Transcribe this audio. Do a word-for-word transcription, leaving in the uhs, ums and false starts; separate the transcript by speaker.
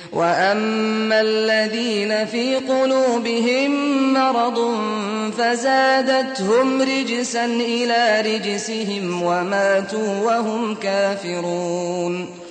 Speaker 1: وَأَمَّا الَّذِينَ فِي قُلُوبِهِم مَّرَضٌ فَزَادَتْهُمْ رِجْسًا إِلَىٰ رِجْسِهِمْ وَمَاتُوا وَهُمْ كَافِرُونَ